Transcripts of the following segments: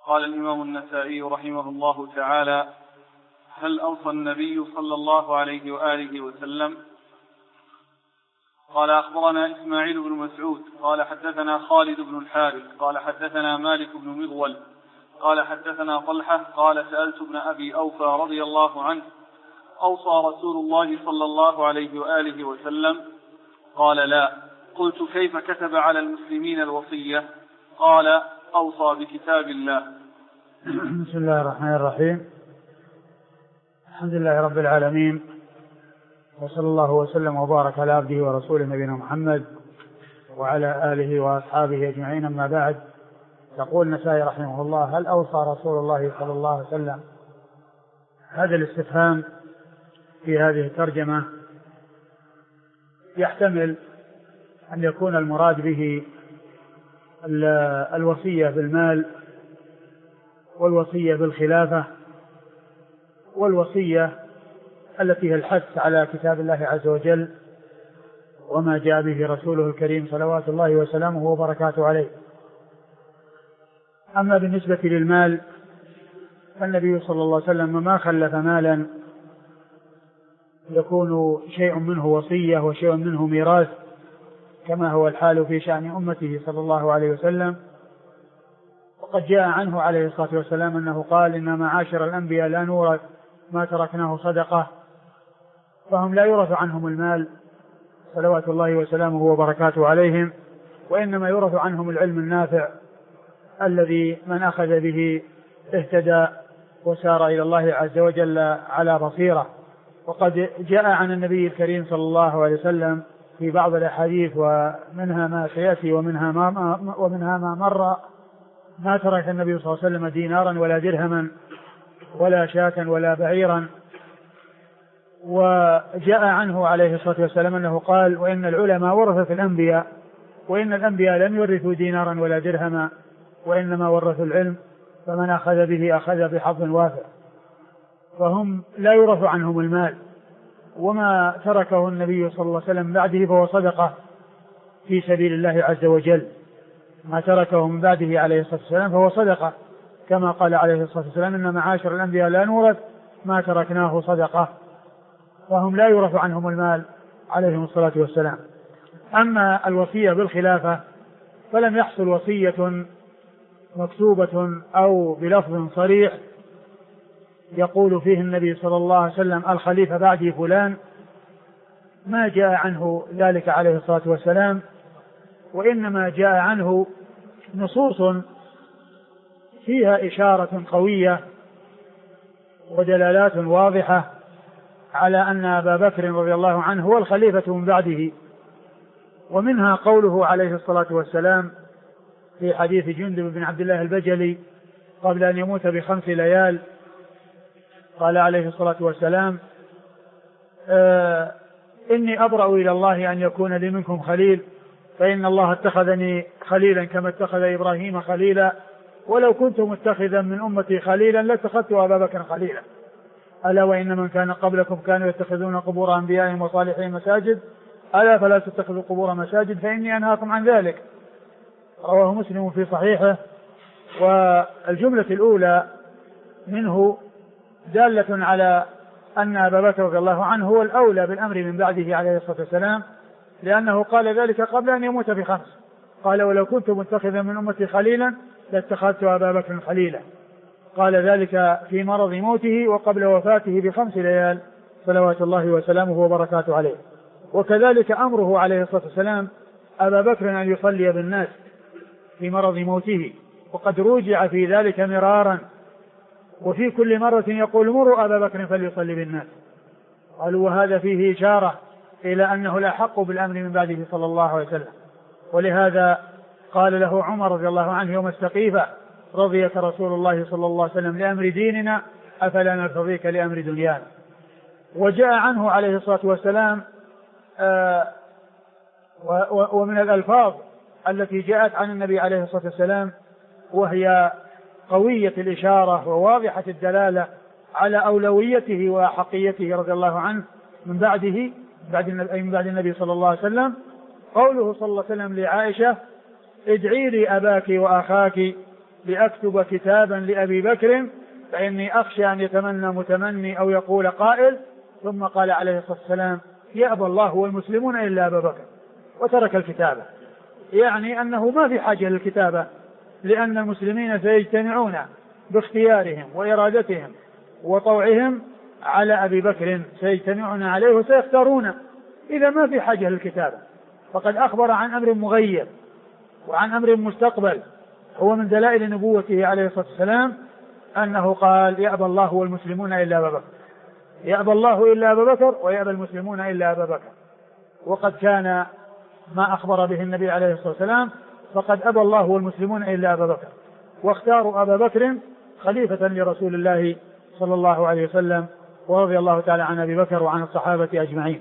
قال الإمام النسائي رحمه الله تعالى: هل أوصى النبي صلى الله عليه وآله وسلم؟ قال أخبرنا إسماعيل بن مسعود قال حدثنا خالد بن الحارث قال حدثنا مالك بن مغول قال حدثنا طلحة قال سألت ابن أبي أوفى رضي الله عنه: أوصى رسول الله صلى الله عليه وآله وسلم؟ قال: لا. قلت: كيف كتب على المسلمين الوصية؟ قال: أوصى بكتاب الله. بسم الله الرحمن الرحيم. الحمد لله رب العالمين، وصلى الله وسلم وبارك على عبده ورسوله نبينا محمد وعلى آله وأصحابه أجمعين، أما بعد. يقول النسائي رحمه الله: هل أوصى رسول الله صلى الله عليه وسلم؟ هذا الاستفهام في هذه الترجمة يحتمل أن يكون المراد به الوصية بالمال، والوصية بالخلافة، والوصية التي هي الحث على كتاب الله عز وجل وما جاء به رسوله الكريم صلوات الله وسلامه وبركاته عليه. أما بالنسبة للمال فالنبي صلى الله عليه وسلم ما خلف مالا يكون شيء منه وصية وشيء منه ميراث، كما هو الحال في شأن أمته صلى الله عليه وسلم. وقد جاء عنه عليه الصلاة والسلام أنه قال: إن معاشر الأنبياء لا نورث ما تركناه صدقة، فهم لا يورث عنهم المال صلوات الله وسلامه وبركاته عليهم، وإنما يورث عنهم العلم النافع الذي من أخذ به اهتدى وسار إلى الله عز وجل على بصيرة. وقد جاء عن النبي الكريم صلى الله عليه وسلم في بعض الأحاديث، ومنها ما سيأتي ومنها ما مر: ما ترك النبي صلى الله عليه وسلم دينارا ولا درهما ولا شاة ولا بعيرا. وجاء عنه عليه الصلاة والسلام أنه قال: وإن العلماء ورثة الأنبياء، وإن الأنبياء لم يورثوا دينارا ولا درهما، وإنما ورثوا العلم، فمن أخذ به أخذ بحظ وافر. فهم لا يورث عنهم المال، وما تركه النبي صلى الله عليه وسلم بعده فهو صدقة في سبيل الله عز وجل. ما تركه من بعده عليه الصلاة والسلام فهو صدقة، كما قال عليه الصلاة والسلام: إن معاشر الأنبياء لا نورث ما تركناه صدقة. فهم لا يورث عنهم المال عليهم الصلاة والسلام. أما الوصية بالخلافة فلم يحصل وصية مكتوبة أو بلفظ صريح يقول فيه النبي صلى الله عليه وسلم: الخليفة بعدي فلان. ما جاء عنه ذلك عليه الصلاة والسلام، وإنما جاء عنه نصوص فيها إشارة قوية ودلالات واضحة على أن أبا بكر رضي الله عنه هو الخليفة من بعده. ومنها قوله عليه الصلاة والسلام في حديث جندب بن عبد الله البجلي قبل أن يموت ب5 ليال، قال عليه الصلاة والسلام: إني أبرأ إلى الله أن يكون لي منكم خليل، فإن الله اتخذني خليلا كما اتخذ إبراهيم خليلا، ولو كنت متخذا من أمتي خليلا لاتخذت أبا بكر خليلا. ألا وإن من كان قبلكم كانوا يتخذون قبور أنبيائهم وصالحين مساجد، ألا فلا تتخذوا قبور مساجد فإني أنهاكم عن ذلك. رواه مسلم في صحيحه. والجملة الأولى منه دالة على أن أبا بكر رضي الله عنه هو الأولى بالأمر من بعده عليه الصلاة والسلام، لأنه قال ذلك قبل أن يموت ب5. قال: ولو كنت متخذا من أمتي خليلا لاتخذت أبا بكر خليلا. قال ذلك في مرض موته وقبل وفاته ب5 ليال صلوات الله وسلامه وبركاته عليه. وكذلك أمره عليه الصلاة والسلام أبا بكر أن يصلي بالناس في مرض موته، وقد رجع في ذلك مرارا، وفي كل مرة يقول: مروا أبا بكر فليصلي بالناس. قالوا: وهذا فيه إشارة إلى أنه لا حق بالأمر من بعده صلى الله عليه وسلم. ولهذا قال له عمر رضي الله عنه يوم السقيفة: رضيك رسول الله صلى الله عليه وسلم لأمر ديننا أفلا نرتضيك لأمر دنيانا. وجاء عنه عليه الصلاة والسلام ومن الألفاظ التي جاءت عن النبي عليه الصلاة والسلام وهي قوية الإشارة وواضحة الدلالة على أولويته وحقيته رضي الله عنه من بعده من بعد النبي صلى الله عليه وسلم، قوله صلى الله عليه وسلم لعائشة: ادعي لي أباك وأخاك لأكتب كتابا لأبي بكر فإني أخشى أن يتمنى متمني أو يقول قائل. ثم قال عليه الصلاة والسلام يأبى الله والمسلمون إلا أبا بكر، وترك الكتابة. يعني أنه ما في حاجة للكتابة، لأن المسلمين سيجتمعون باختيارهم وإرادتهم وطوعهم على أبي بكر، سيجتمعون عليه وسيختارون، إذا ما في حاجة للكتابة. فقد أخبر عن أمر مغيب وعن أمر مستقبل، هو من دلائل نبوته عليه الصلاة والسلام أنه قال يأبى الله والمسلمون إلا أبا بكر، يأبى الله إلا أبا بكر ويأبى المسلمون إلا أبا بكر. وقد كان ما أخبر به النبي عليه الصلاة والسلام، فقد أبى الله والمسلمون إلا أبا بكر، واختاروا أبا بكر خليفة لرسول الله صلى الله عليه وسلم، ورضي الله تعالى عن أبي بكر وعن الصحابة أجمعين.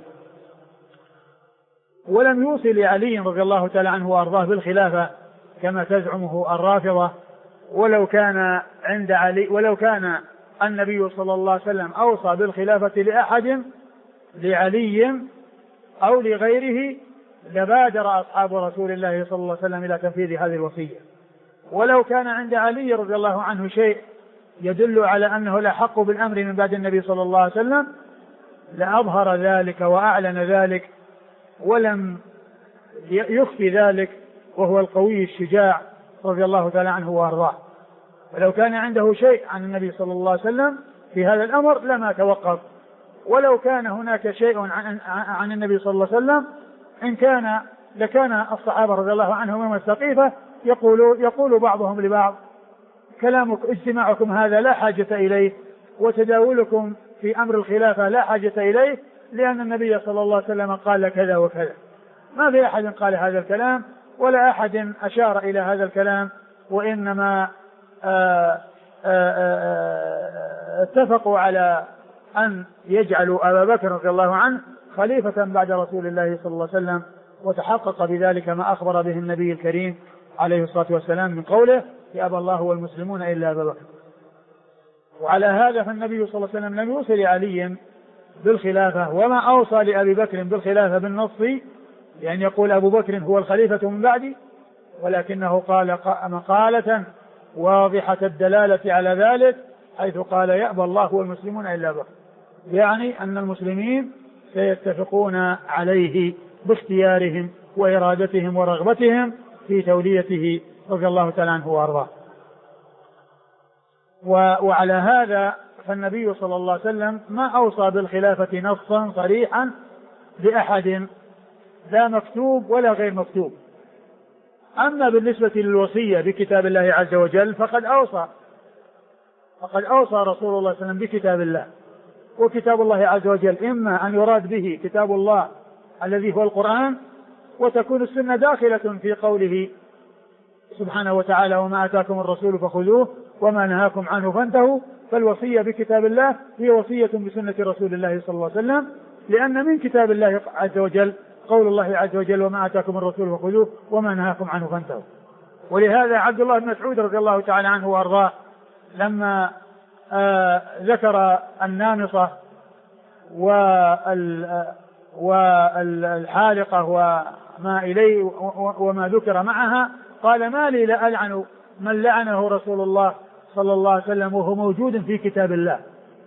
ولم يوصي لعلي رضي الله تعالى عنه وأرضاه بالخلافة كما تزعمه الرافضة، ولو كان النبي صلى الله عليه وسلم أوصى بالخلافة لأحد لعلي أو لغيره لبادر أصحاب رسول الله صلى الله عليه وسلم إلى تنفيذ هذه الوصية. ولو كان عند علي رضي الله عنه شيء يدل على أنه الأحق بالأمر من بعد النبي صلى الله عليه وسلم لأظهر ذلك وأعلن ذلك، ولم يخفي ذلك، وهو القوي الشجاع رضي الله تعالى عنه وأرضاه. ولو كان عنده شيء عن النبي صلى الله عليه وسلم في هذا الأمر لما توقف. ولو كان هناك شيء عن النبي صلى الله عليه وسلم لكان الصحابة رضي الله عنهم من السقيفة يقول بعضهم لبعض كلامك اجتماعكم هذا لا حاجة إليه، وتداولكم في أمر الخلافة لا حاجة إليه، لأن النبي صلى الله عليه وسلم قال كذا وكذا. ما في أحد قال هذا الكلام ولا أحد أشار إلى هذا الكلام، وإنما اتفقوا على أن يجعلوا أبا بكر رضي الله عنه خليفة بعد رسول الله صلى الله عليه وسلم، وتحقق بذلك ما أخبر به النبي الكريم عليه الصلاة والسلام من قوله يأبى الله والمسلمون إلا أبا بكر. وعلى هذا فالنبي صلى الله عليه وسلم لم يوصي لعلي بالخلافة، وما أوصى لأبي بكر بالخلافة بالنص يعني يقول أبو بكر هو الخليفة من بعدي، ولكنه قال مقالة واضحة الدلالة على ذلك، حيث قال يأبى الله والمسلمون إلا أبا بكر، يعني أن المسلمين سيتفقون عليه باختيارهم وإرادتهم ورغبتهم في توليته رضي الله تعالى عنه وأرضاه. وعلى هذا فالنبي صلى الله عليه وسلم ما أوصى بالخلافة نصا صريحا لأحد لا مكتوب ولا غير مكتوب. أما بالنسبة للوصية بكتاب الله عز وجل فقد أوصى رسول الله صلى الله عليه وسلم بكتاب الله. وكتاب الله عز وجل إما أن يراد به كتاب الله الذي هو القرآن، وتكون السنة داخلة في قوله سبحانه وتعالى وما آتاكم الرسول فخذوه وما نهاكم عنه فانتهوا. فالوصية بكتاب الله هي وصية بسنة رسول الله صلى الله عليه وسلم، لأن من كتاب الله عز وجل قول الله عز وجل وما آتاكم الرسول فخذوه وما نهاكم عنه فانتهوا. ولهذا عبد الله بن مسعود رضي الله تعالى عنه وأرضاه لما ذكر النامصة والحالقة وما إليه وما ذكر معها قال ما لي لا ألعن من لعنه رسول الله صلى الله عليه وسلم وهو موجود في كتاب الله،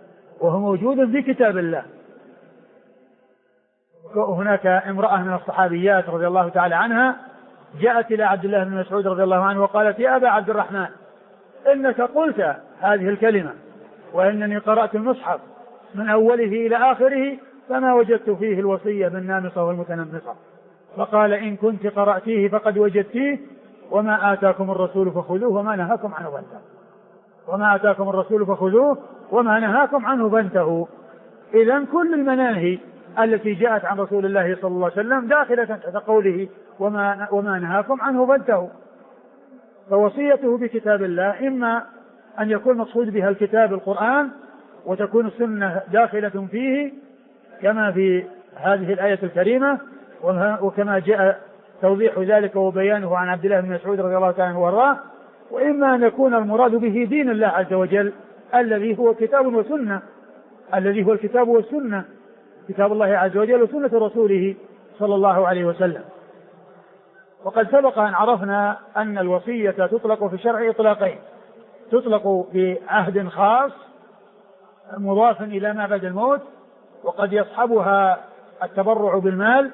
هناك امرأة من الصحابيات رضي الله تعالى عنها جاءت إلى عبد الله بن مسعود رضي الله عنه وقالت يا أبا عبد الرحمن إنك قلت هذه الكلمة وإنني قرأت المصحف من أوله إلى آخره فما وجدت فيه الوصية بالنامصة والمتنمصة. فقال إن كنت قرأتيه فقد وجدتيه وما آتاكم الرسول فخذوه وما نهاكم عنه فانتهوا، وما آتاكم الرسول فخذوه وما نهاكم عنه فانتهوا. إذن كل المناهي التي جاءت عن رسول الله صلى الله عليه وسلم داخلة تحت قوله وما نهاكم عنه فانتهوا. فوصيته بكتاب الله إما أن يكون مقصود بها الكتاب القرآن وتكون السنة داخلة فيه كما في هذه الآية الكريمة، وكما جاء توضيح ذلك وبيانه عن عبد الله بن مسعود رضي الله تعالى عنه وارضاه. وإما أن يكون المراد به دين الله عز وجل الذي هو كتاب وسنة، الذي هو الكتاب والسنة، كتاب الله عز وجل وسنة رسوله صلى الله عليه وسلم. وقد سبق أن عرفنا أن الوصية تطلق في الشرع إطلاقين، تطلق بعهد خاص مضاف إلى ما بعد الموت، وقد يصحبها التبرع بالمال،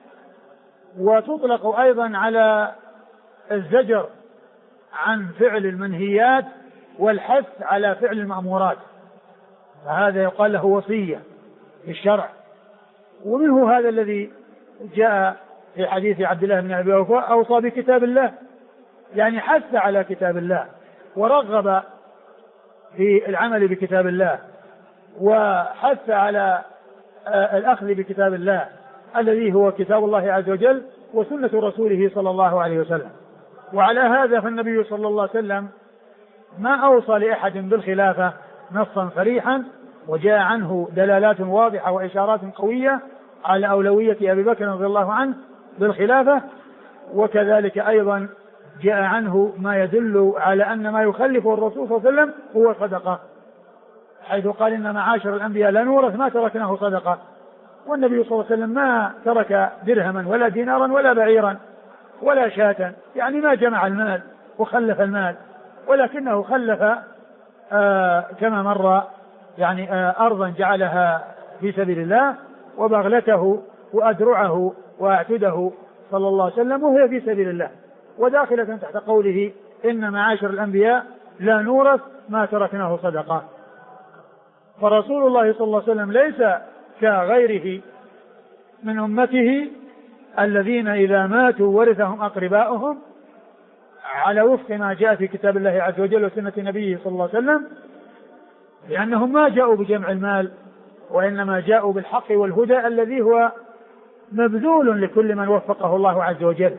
وتطلق أيضا على الزجر عن فعل المنهيات والحث على فعل المأمورات، فهذا يقال له وصية في الشرع. ومنه هذا الذي جاء في حديث عبد الله بن أبي أوفى: أوصى بكتاب الله، يعني حث على كتاب الله ورغب في العمل بكتاب الله، وحث على الأخذ بكتاب الله الذي هو كتاب الله عز وجل وسنة رسوله صلى الله عليه وسلم. وعلى هذا فالنبي صلى الله عليه وسلم ما أوصى لأحد بالخلافة نصا صريحا، وجاء عنه دلالات واضحة وإشارات قوية على أولوية أبي بكر رضي الله عنه بالخلافة، وكذلك أيضا جاء عنه ما يدل على أن ما يخلفه الرسول صلى الله عليه وسلم هو صدقة، حيث قال: إن معاشر الأنبياء لا نورث ما تركناه صدقة. والنبي صلى الله عليه وسلم ما ترك درهما ولا دينارا ولا بعيرا ولا شاة، يعني ما جمع المال وخلف المال، ولكنه خلف كما مر يعني أرضا جعلها في سبيل الله، وبغلته وأدرعه وأعتده صلى الله عليه وسلم وهي في سبيل الله، وداخلة تحت قوله: إن معاشر الأنبياء لا نورث ما تركناه صدقة. فرسول الله صلى الله عليه وسلم ليس كغيره من أمته الذين إذا ماتوا ورثهم أقرباؤهم على وفق ما جاء في كتاب الله عز وجل وسنة نبيه صلى الله عليه وسلم، لأنهم ما جاءوا بجمع المال، وإنما جاءوا بالحق والهدى الذي هو مبذول لكل من وفقه الله عز وجل،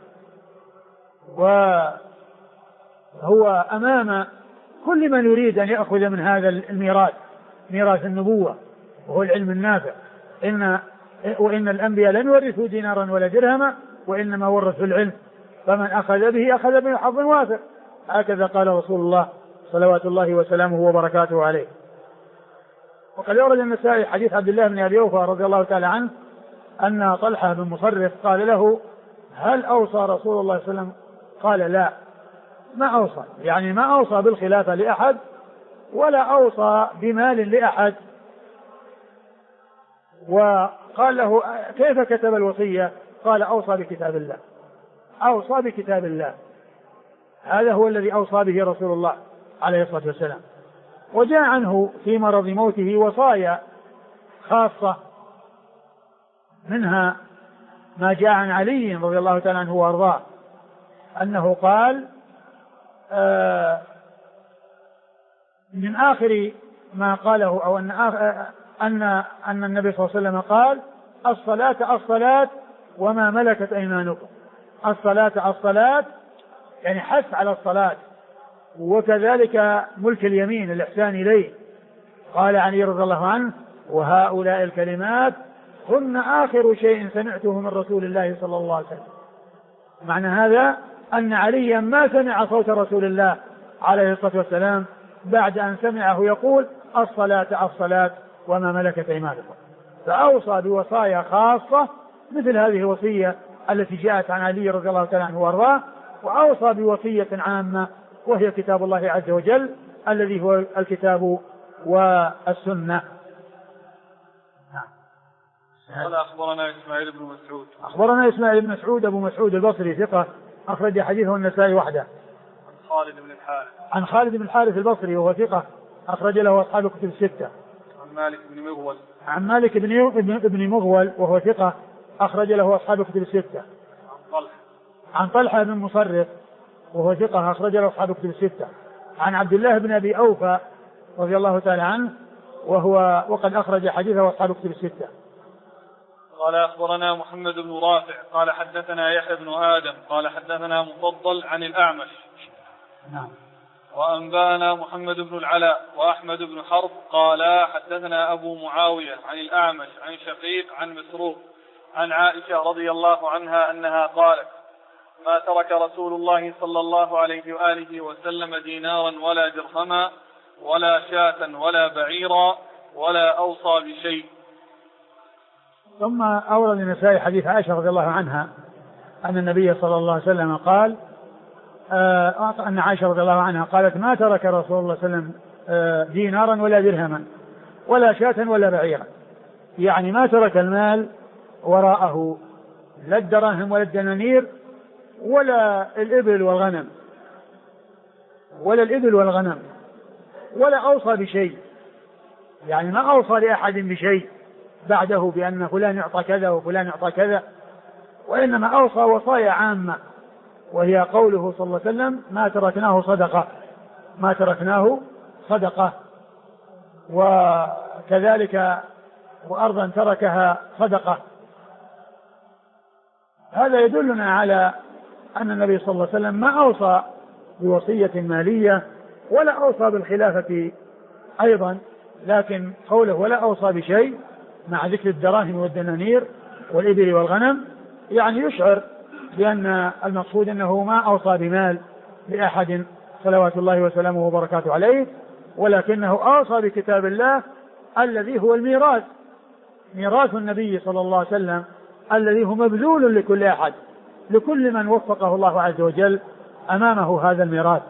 وهو أمام كل من يريد أن يأخذ من هذا الميراث، ميراث النبوة وهو العلم النافع. وإن الأنبياء لن يورثوا دينارا ولا درهما، وإنما ورثوا العلم، فمن أخذ به أخذ به حظ وافر، هكذا قال رسول الله صلوات الله وسلامه وبركاته عليه. وقد أورد النسائي حديث عبد الله بن أبي أوفى رضي الله تعالى عنه أن طلحة بن مصرف قال له: هل أوصى رسول الله صلى الله عليه وسلم؟ قال: لا، ما أوصى، يعني ما أوصى بالخلافة لأحد ولا أوصى بمال لأحد. وقال له: كيف كتب الوصية؟ قال: أوصى بكتاب الله، أوصى بكتاب الله، هذا هو الذي أوصى به رسول الله عليه الصلاة والسلام. وجاء عنه في مرض موته وصايا خاصة، منها ما جاء عن علي رضي الله تعالى عنه وأرضاه أنه قال من آخر ما قاله، أو أن النبي صلى الله عليه وسلم قال: الصلاة الصلاة وما ملكت أيمانكم. الصلاة الصلاة يعني حث على الصلاة، وكذلك ملك اليمين الإحسان إليه. قال علي رضي الله عنه: وهؤلاء الكلمات هن آخر شيء سمعته من رسول الله صلى الله عليه وسلم. معنى هذا أن عليا ما سمع صوت رسول الله عليه الصلاة والسلام بعد أن سمعه يقول: الصلاة الصلاة وما ملكت أيمانكم. فأوصى بوصايا خاصة مثل هذه الوصية التي جاءت عن علي رضي الله تعالى عنه وارضاه، وأوصى بوصية عامة وهي كتاب الله عز وجل الذي هو الكتاب والسنة. قال: أخبرنا إسماعيل بن مسعود. أخبرنا إسماعيل بن مسعود أبو مسعود البصري ثقة، أخرج حديثه النسائي وحده. عن خالد بن الحارث. عن خالد بن الحارث البصري وهو ثقة، أخرج له أصحاب الكتب الستة. عن مالك بن مغول. عن مالك بن مغول وهو ثقة، أخرج له أصحاب الكتب الستة. عن طلحة. عن طلحة بن مصرف وهو ثقة، أخرج له أصحاب الكتب الستة. عن عبد الله بن أبي أوفى رضي الله تعالى عنه وقد أخرج حديثه أصحاب الكتب الستة. قال: أخبرنا محمد بن رافع قال: حدثنا يحيى بن آدم قال: حدثنا مفضل عن الأعمش. نعم. وأنبانا محمد بن العلاء وأحمد بن حرب قال: حدثنا أبو معاوية عن الأعمش عن شقيق عن مسروق عن عائشة رضي الله عنها أنها قالت: ما ترك رسول الله صلى الله عليه وآله وسلم دينارا ولا درهما ولا شاة ولا بعيرا ولا أوصى بشيء. ثم أورد النسائي حديث عائشة رضي الله عنها أن النبي صلى الله عليه وسلم قال: أن عائشة رضي الله عنها قالت ما ترك رسول الله صلى الله عليه وسلم دينارا ولا درهما ولا شاة ولا بعيرا، يعني ما ترك المال وراءه، لا الدراهم ولا الدنانير ولا الإبل والغنم ولا أوصى بشيء، يعني ما أوصى لأحد بشيء بعده بأن فلان يعطى كذا وفلان يعطى كذا، وإنما أوصى وصايا عامة، وهي قوله صلى الله عليه وسلم ما تركناه صدقة، وكذلك وأرضا تركها صدقة. هذا يدلنا على أن النبي صلى الله عليه وسلم ما أوصى بوصية مالية ولا أوصى بالخلافة أيضا، لكن قوله ولا أوصى بشيء مع ذكر الدراهم والدنانير والإبل والغنم يعني يشعر بأن المقصود أنه ما أوصى بمال لأحد صلوات الله وسلامه وبركاته عليه، ولكنه أوصى بكتاب الله الذي هو الميراث، ميراث النبي صلى الله عليه وسلم الذي هو مبذول لكل أحد، لكل من وفقه الله عز وجل أمامه هذا الميراث.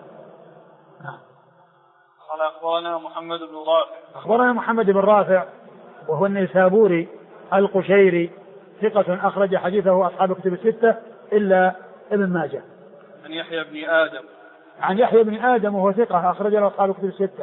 قال أخبرنا محمد بن رافع. أخبرنا محمد بن رافع وهو النيسابوري القشيري ثقة أخرج حديثه أصحاب كتب الستة إلا ابن ماجه. عن يحيى بن آدم. عن يحيى بن آدم وهو ثقة أخرج له أصحاب كتب الستة.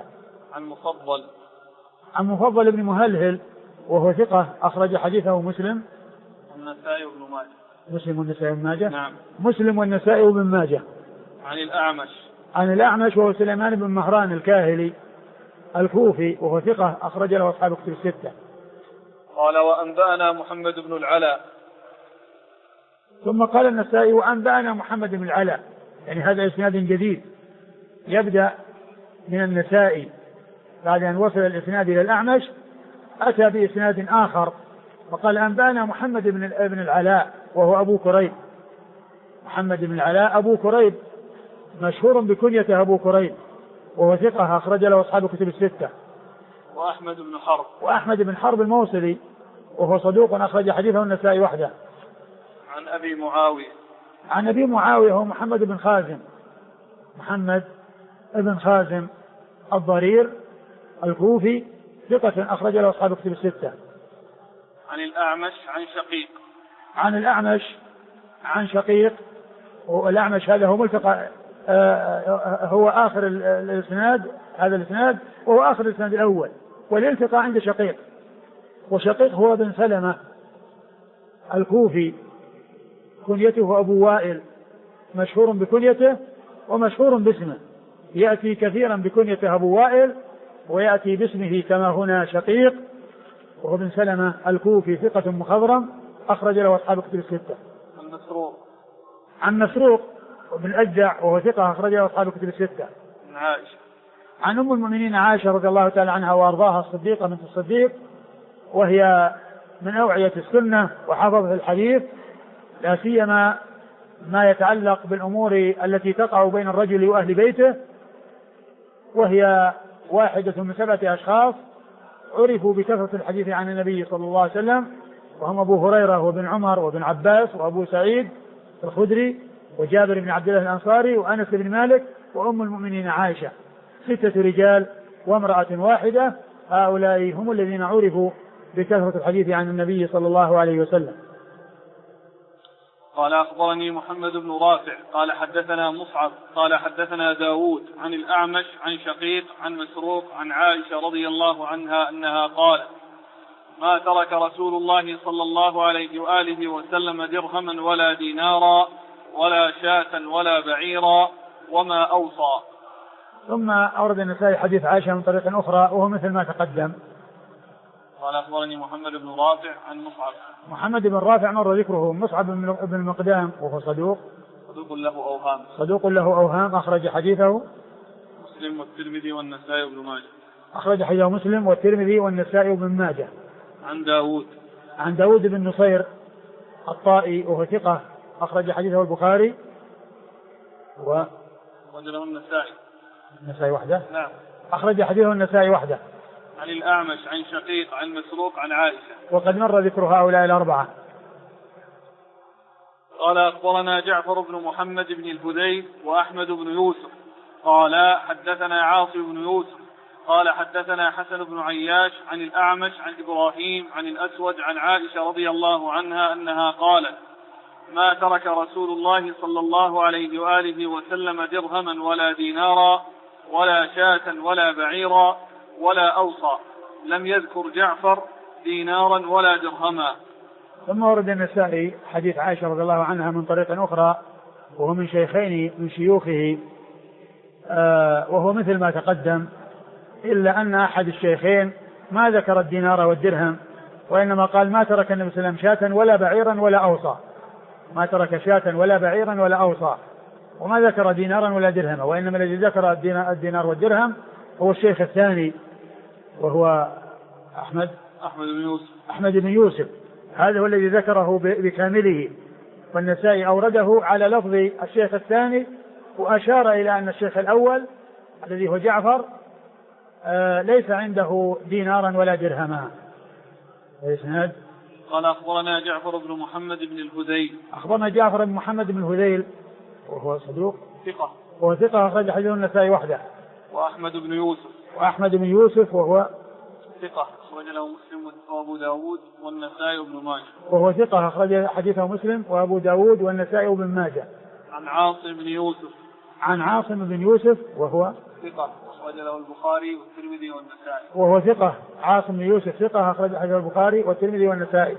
عن مفضل بن مهلهل وهو ثقة أخرج حديثه مسلم والنسائي وابن ماجه. مسلم والنسائي وابن ماجه. نعم. مسلم والنسائي وابن ماجه. عن الأعمش وهو سليمان بن مهران الكاهلي الكوفي وهو ثقة أخرج له أصحاب كتب الستة. قال وأنبأنا محمد بن العلاء. ثم قال النسائي وأنبأنا محمد بن العلاء، يعني هذا إسناد جديد يبدأ من النسائي بعد أن وصل الإسناد إلى الأعمش أتى بإسناد آخر وقال أنبأنا محمد بن العلاء وهو أبو كريب. محمد بن العلاء أبو كريب مشهور بكنيته أبو كريب وهو ثقة أخرج له أصحاب كتب الستة. وأحمد بن حرب الموصلي وهو صدوق أخرج حديثه النسائي وحده. عن أبي معاوية هو محمد بن خازم الضرير الكوفي ثقة أخرج له أصحاب كتب الستة. عن الأعمش عن شقيق، والأعمش هذا هو ملتقى هو آخر الإسناد، هذا الإسناد وهو آخر الإسناد الأول، والالتقى عند شقيق، وشقيق هو بن سلمة الكوفي كنيته أبو وائل، مشهور بكنيته ومشهور باسمه، يأتي كثيرا بكنيته أبو وائل ويأتي باسمه كما هنا شقيق، وهو بن سلمة الكوفي ثقة مخضرم أخرج له أصحاب كتب الستة. عن مسروق بن الأجدع وهو ثقة أخرج له أصحاب كتب الستة. عن أم المؤمنين عائشة رضي الله تعالى عنها وأرضاها الصديقة بنت الصديق، وهي من أوعية السنة وحفظة الحديث، لا سيما ما يتعلق بالأمور التي تقع بين الرجل وأهل بيته، وهي واحدة من 7 أشخاص عرفوا بكثرة الحديث عن النبي صلى الله عليه وسلم، وهم أبو هريرة وابن عمر وابن عباس وأبو سعيد الخدري وجابر بن عبد الله الأنصاري وأنس بن مالك وأم المؤمنين عائشة، 6 رجال وامرأة واحدة، هؤلاء هم الذين عرفوا بكثرة الحديث عن النبي صلى الله عليه وسلم. قال أخبرني محمد بن رافع قال حدثنا مصعب قال حدثنا داود عن الأعمش عن شقيق عن مسروق عن عائشة رضي الله عنها أنها قالت ما ترك رسول الله صلى الله عليه وآله وسلم درهما ولا دينارا ولا شاة ولا بعيرا وما أوصى. ثم أورد النسائي حديث عائشة من طريق أخرى وهو مثل ما تقدم. قال أخبرني محمد بن رافع عن مصعب. محمد بن رافع مر ذكره. مصعب بن المقدام وهو صدوق له أوهام أخرج حديثه مسلم والترمذي والنسائي وابن ماجه. أخرج حديثه مسلم والترمذي والنسائي وابن ماجه. عن داود بن نصير الطائي وهو ثقة أخرج حديثه البخاري وجله النسائي وحده. نعم. أخرج حديثه النسائي وحده. عن الأعمش عن شقيق عن مسروق عن عائشة. وقد مر ذكر هؤلاء الأربعة. قال أخبرنا جعفر بن محمد بن الهذيل وأحمد بن يوسف قال حدثنا عاصم بن يوسف قال حدثنا حسن بن عياش عن الأعمش عن إبراهيم عن الأسود عن عائشة رضي الله عنها أنها قالت ما ترك رسول الله صلى الله عليه وآله وسلم درهما ولا دينارا ولا شاة ولا بعيرا ولا أوصى، لم يذكر جعفر دينارا ولا درهما. ثم ورد النسائي حديث عائشة رضي الله عنها من طريق أخرى وهو من شيخين من شيوخه، وهو مثل ما تقدم، إلا أن أحد الشيخين ما ذكر الدينار والدرهم، وإنما قال ما ترك النبي صلى الله عليه وسلم شاة ولا بعيرا ولا أوصى، ما ترك شاة ولا بعيرا ولا أوصى، وما ذكر دينارا ولا درهما، وإنما الذي ذكر الدينار والدرهم هو الشيخ الثاني وهو أحمد بن يوسف، هذا هو الذي ذكره بكامله، والنسائي أورده على لفظ الشيخ الثاني، وأشار إلى أن الشيخ الأول الذي هو جعفر ليس عنده دينارا ولا درهما. الإسناد قال أخبرنا جعفر بن محمد بن الهذيل، أخبرنا جعفر بن محمد بن الهذيل وهو صدوق ثقة، وهو ثقة أخرج حديث النسائي وحده. وأحمد بن يوسف وهو ثقة أخرج له مسلم وأبو داود والنسائي وابن ماجه، وهو ثقة أخرج حديثه مسلم وأبو داود والنسائي وابن ماجه. عن عاصم بن يوسف وهو ثقة أخرج له البخاري والترمذي والنسائي، وهو ثقة عاصم بن يوسف ثقة أخرج حديث البخاري والترمذي والنسائي.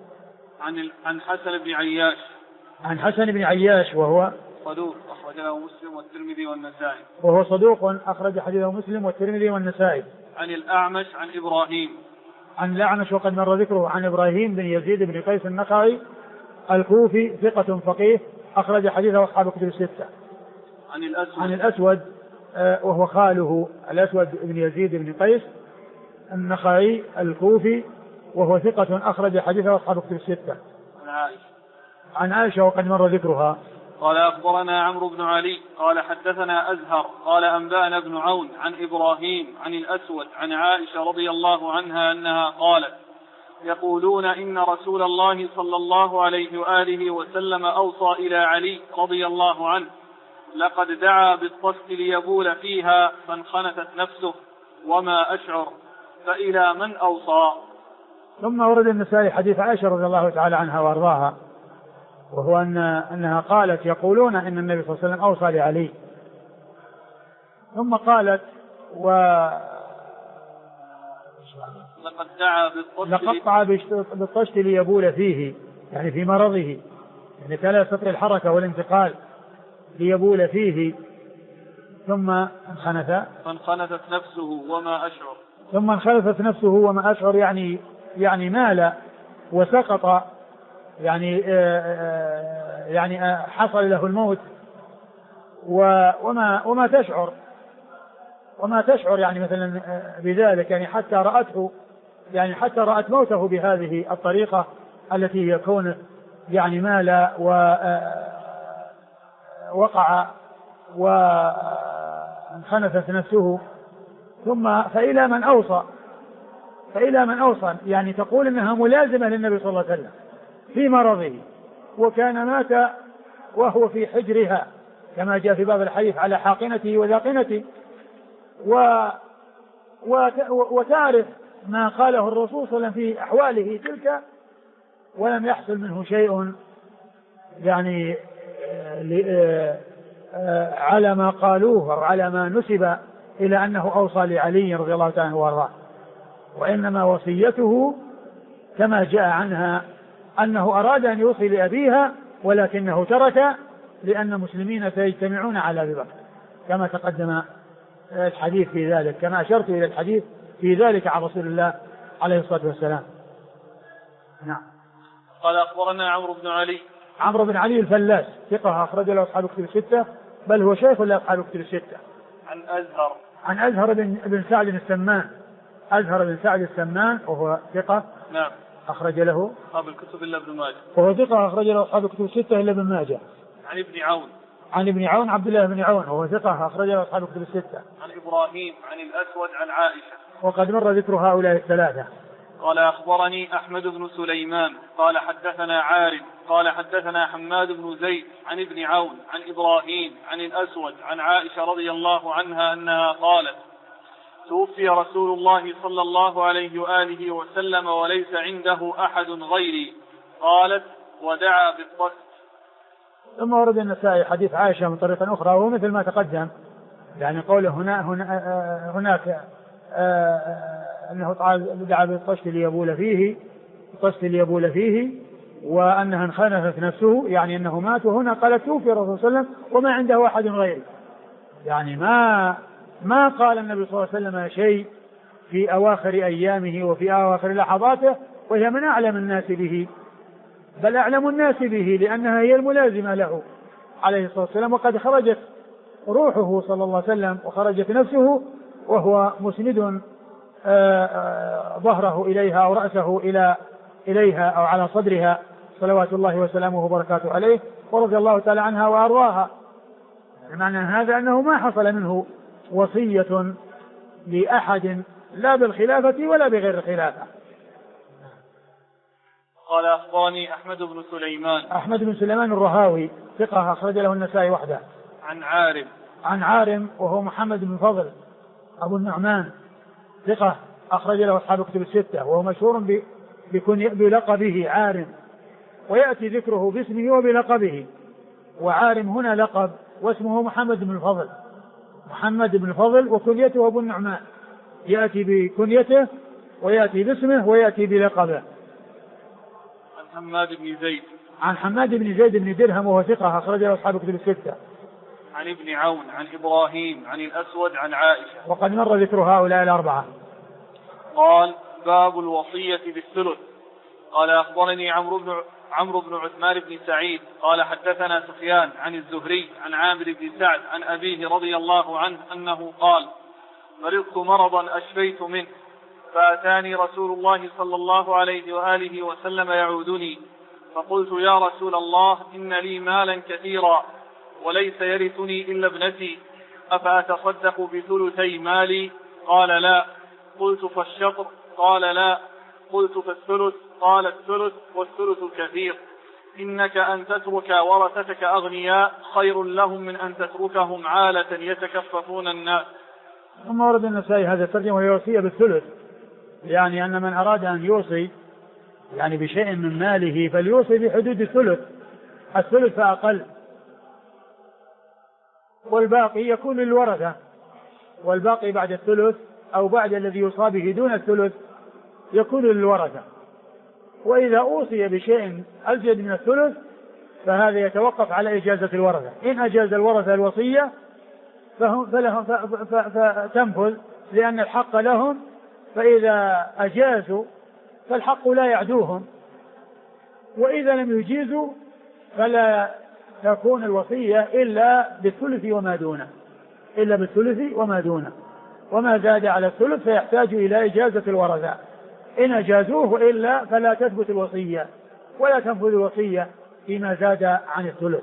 عن حسن بن عياش وهو صدوق أخرج له مسلم والترمذي والنسائي، وهو صدوق أخرج حديثه مسلم والترمذي والنسائي. عن الأعمش عن الأعمش وقد مر ذكره، عن إبراهيم بن يزيد بن قيس النخعي الكوفي ثقة فقيه أخرج حديثه أصحاب الكتب الستة. عن الأسود وهو خاله الأسود بن يزيد بن قيس النخعي الكوفي وهو ثقة أخرج حديثه أصحاب الكتب الستة. عن عائشة وقد مر ذكرها. قال أخبرنا عمرو بن علي قال حدثنا أزهر قال أنبأنا ابن عون عن إبراهيم عن الأسود عن عائشة رضي الله عنها أنها قالت يقولون إن رسول الله صلى الله عليه وآله وسلم أوصى إلى علي رضي الله عنه لقد دعا بالطست ليبول فيها فانخنثت نفسه وما أشعر فإلى من أوصى. ثم ورد النسائي حديث عائشة رضي الله تعالى عنها وأرضاها، وهو أنها قالت يقولون إن النبي صلى الله عليه وسلم أوصى لعلي، ثم قالت لقد دعا بالطشت ليبول فيه، يعني في مرضه، يعني كان لا يستطيع الحركة والانتقال ليبول فيه، ثم فانخنثت نفسه وما أشعر، يعني مال وسقط، يعني حصل له الموت، وما تشعر يعني مثلا بذلك، يعني حتى رأت موته بهذه الطريقة التي يكون يعني مال ووقع وانخنثت نفسه. ثم فإلى من أوصى يعني تقول إنها ملازمة للنبي صلى الله عليه وسلم في مرضه، وكان مات وهو في حجرها كما جاء في باب الحديث على حاقنته وذاقنته، وتعرف ما قاله الرسول صلى الله عليه وسلم في أحواله تلك، ولم يحصل منه شيء يعني على ما قالوه أو على ما نسب إلى أنه أوصى لعلي رضي الله تعالى وارضاه، وإنما وصيته كما جاء عنها أنه أراد أن يوصي لأبيها ولكنه ترك لأن المسلمين سيجتمعون على أبي بكر، كما تقدم الحديث في ذلك، كما أشرت إلى الحديث في ذلك عن رسول الله عليه الصلاة والسلام. نعم. قال أخبرنا عمرو بن علي الفلاس ثقة أخرج له أصحاب الكتب الستة، بل هو شيخ لأصحاب الكتب الستة. عن أزهر بن سعد السمان وهو ثقة. نعم. أخرج له أصحاب الكتب إلا ابن ماجه. وهو ثقة أخرج له أصحاب الكتب الستة إلا ابن ماجه. عن ابن عون عبد الله بن عون وهو ثقة أخرج له أصحاب الكتب الستة. عن إبراهيم عن الأسود عن عائشة. وقد مر ذكر هؤلاء الثلاثة. قال أخبرني أحمد بن سليمان قال حدثنا عارم قال حدثنا حماد بن زيد عن ابن عون عن إبراهيم عن الأسود عن عائشة رضي الله عنها أنها قالت توفي رسول الله صلى الله عليه وآله وسلم وليس عنده أحد غيري. قالت ودعا بالطست. ثم ورد النسائي حديث عائشة من طريق أخرى وهو مثل ما تقدم، يعني قوله هناك أنه دعا بالطست ليبول فيه وأنها انخنثت نفسه، يعني أنه مات، وهنا قالت توفي الرسول صلى الله عليه وسلم وما عنده أحد غيره، يعني ما قال النبي صلى الله عليه وسلم شيء في أواخر أيامه وفي أواخر لحظاته وهي من أعلم الناس به، بل أعلم الناس به لأنها هي الملازمة له عليه الصلاة والسلام، وقد خرجت روحه صلى الله عليه وسلم وخرجت نفسه وهو مسند ظهره إليها أو رأسه إليها أو على صدرها صلوات الله وسلامه وبركاته عليه، ورضي الله تعالى عنها وأرضاها. معنى هذا أنه ما حصل منه وصية لأحد لا بالخلافة ولا بغير الخلافة. قال أخبرني أحمد بن سليمان الرهاوي ثقة أخرج له النسائي وحده. عن عارم وهو محمد بن فضل أبو النعمان ثقة أخرج له أصحاب كتب الستة، وهو مشهور بلقبه عارم، ويأتي ذكره باسمه وبلقبه، وعارم هنا لقب واسمه محمد بن الفضل وكنيته أبو النعمان، يأتي بكنيته ويأتي باسمه ويأتي بلقبه. عن حماد بن زيد بن درهم وهو ثقة أخرج له أصحاب كتب الستة. عن ابن عون عن إبراهيم عن الأسود عن عائشة، وقد مر ذكر هؤلاء الأربعة. قال باب الوصية بالثلث. قال أخبرني عمرو بن عثمان بن سعيد قال حدثنا سفيان عن الزهري عن عامر بن سعد عن أبيه رضي الله عنه أنه قال مرضت مرضا أشفيت منه فأتاني رسول الله صلى الله عليه وآله وسلم يعودني، فقلت يا رسول الله إن لي مالا كثيرا وليس يرثني إلا ابنتي، أفأتصدق بثلثي مالي؟ قال لا. قلت فالشطر؟ قال لا. قلت فالثلث؟ قال الثلث والثلث كثير، إنك أن تترك ورثتك أغنياء خير لهم من أن تتركهم عالة يتكففون الناس. ثم ورد النسائي هذا الترجمة وهي وصية بالثلث، يعني أن من أراد أن يوصي يعني بشيء من ماله فليوصي بحدود الثلث فأقل، والباقي يكون للورثة، والباقي بعد الثلث أو بعد الذي يوصى به دون الثلث يكون للورثة. وإذا أوصي بشيء أزيد من الثلث فهذا يتوقف على إجازة الورثة، إن أجاز الورثة الوصية فتنفذ لأن الحق لهم، فإذا أجازوا فالحق لا يعدوهم، وإذا لم يجيزوا فلا تكون الوصية إلا بالثلث وما دونه، وما زاد على الثلث فيحتاج إلى إجازة الورثة، إن أجازوه وإلا فلا تثبت الوصية ولا تنفذ الوصية فيما زاد عن الثلث.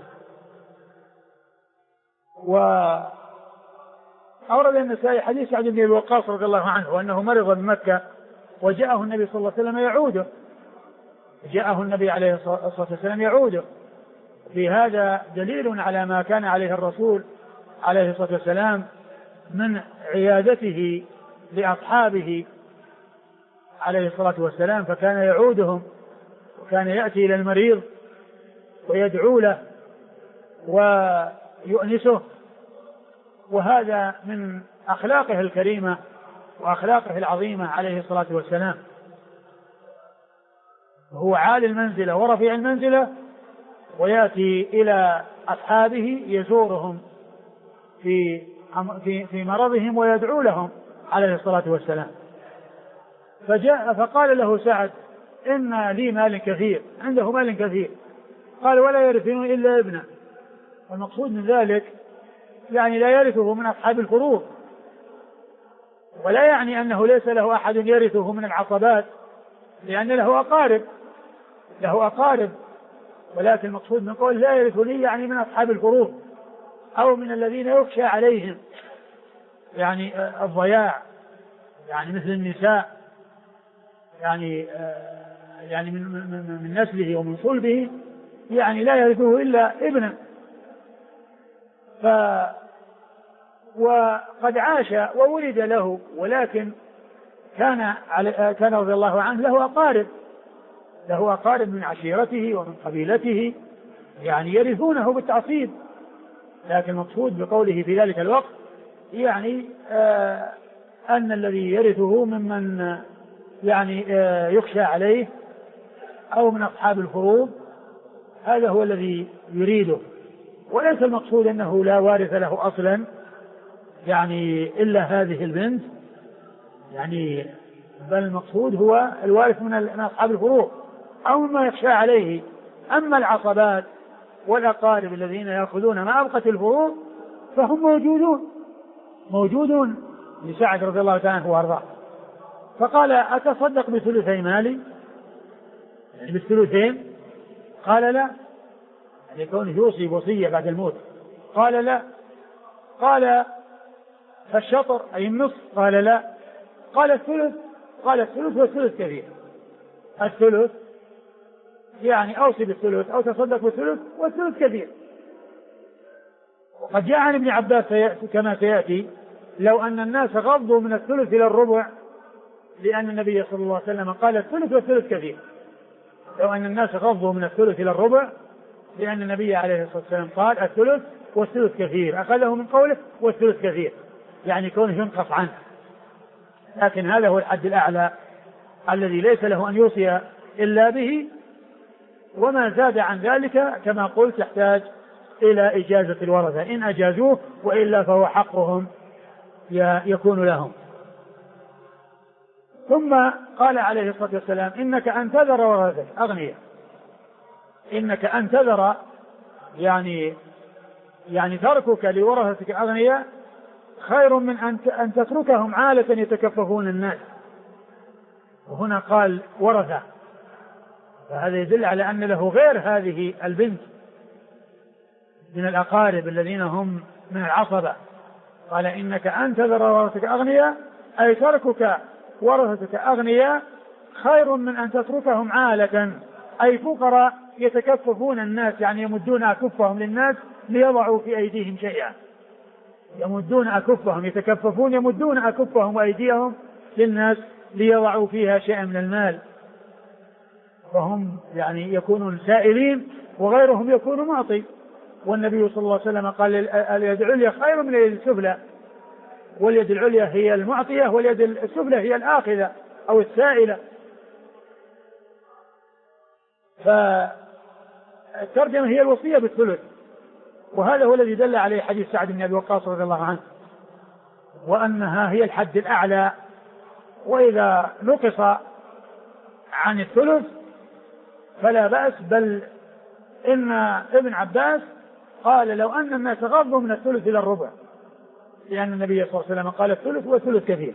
وأورد النسائي حديث سعد بن وقاص رضي الله عنه أنه مرض بمكة وجاءه النبي صلى الله عليه وسلم يعوده، في هذا دليل على ما كان عليه الرسول عليه الصلاة والسلام من عيادته لأصحابه عليه الصلاة والسلام، فكان يعودهم وكان يأتي إلى المريض ويدعو له ويؤنسه، وهذا من أخلاقه الكريمة وأخلاقه العظيمة عليه الصلاة والسلام. هو عالي المنزلة ورفيع المنزلة، ويأتي إلى أصحابه يزورهم في مرضهم ويدعو لهم عليه الصلاة والسلام. فقال له سعد إن لي مال كثير، عنده مال كثير، قال ولا يرثني إلا ابنه، والمقصود من ذلك يعني لا يرثه من أصحاب الفروض، ولا يعني أنه ليس له أحد يرثه من العصبات، لأن له أقارب، ولكن المقصود من قول لا يرثني يعني من أصحاب الفروض أو من الذين يخشى عليهم يعني الضياع، يعني مثل النساء يعني من نسله ومن صلبه، يعني لا يرثه إلا ابنا. وقد عاش وولد له، ولكن كان رضي الله عنه له أقارب من عشيرته ومن قبيلته يعني يرثونه بالتعصيب، لكن المقصود بقوله في ذلك الوقت يعني أن الذي يرثه ممن يعني يخشى عليه أو من أصحاب الفروض، هذا هو الذي يريده، وليس المقصود أنه لا وارث له أصلا يعني إلا هذه البنت، يعني بل المقصود هو الوارث من أصحاب الفروض أو مما يخشى عليه. أما العصبات والأقارب الذين يأخذون ما أبقت الفروض فهم موجودون لسعد رضي الله تعالى عنه وارضاه. فقال: أتصدق بثلثي مالي، يعني بالثلثين؟ قال: لا، يعني كونه يوصي وصية بعد الموت. قال: لا. قال: فالشطر أي النصف؟ قال: لا. قال: الثلث؟ قال: الثلث والثلث كثير. الثلث يعني أوصي بالثلث أو تصدق بالثلث، والثلث كثير. وقد جاء عن ابن عباس كما سيأتي لو أن الناس غضوا من الثلث إلى الربع، لأن النبي صلى الله عليه وسلم قال: الثلث والثلث كثير. لو أن الناس غضوا من الثلث إلى الربع، لأن النبي عليه الصلاة والسلام قال: الثلث والثلث كثير، أخذه من قوله والثلث كثير، يعني كونه ينقص عنه. لكن هذا هو الحد الأعلى الذي ليس له أن يوصي إلا به، وما زاد عن ذلك كما قلت يحتاج إلى إجازة الورثة، إن أجازوه، وإلا فهو حقهم يكون لهم. ثم قال عليه الصلاة والسلام: إنك أن تذر ورثتك أغنياء. إنك أن تذر يعني تركك لورثتك أغنياء خير من أن تتركهم عالة يتكففون الناس. وهنا قال ورثة، فهذا يدل على أن له غير هذه البنت من الأقارب الذين هم من العصبة. قال: إنك أن تذر ورثتك أغنياء، أي تركك ورثتك أغنياء خير من أن تتركهم عالة، أي فقراء يتكففون الناس، يعني يمدون أكفهم للناس ليضعوا في أيديهم شيئا. يمدون أكفهم، يتكففون، يمدون أكفهم وأيديهم للناس ليضعوا فيها شيئا من المال، فهم يعني يكونون سائلين وغيرهم يكون معطي. والنبي صلى الله عليه وسلم قال: اليد العليا خير من اليد السفلى، واليد العليا هي المعطية واليد السفلى هي الآخذة أو السائلة. فالترجمة هي الوصية بالثلث، وهذا هو الذي دل عليه حديث سعد بن أبي وقاص رضي الله عنه، وأنها هي الحد الأعلى. وإذا نقص عن الثلث فلا بأس، بل إن ابن عباس قال: لو أن الناس غضوا من الثلث إلى الربع، لأن النبي صلى الله عليه وسلم قال: الثلث والثلث كثير.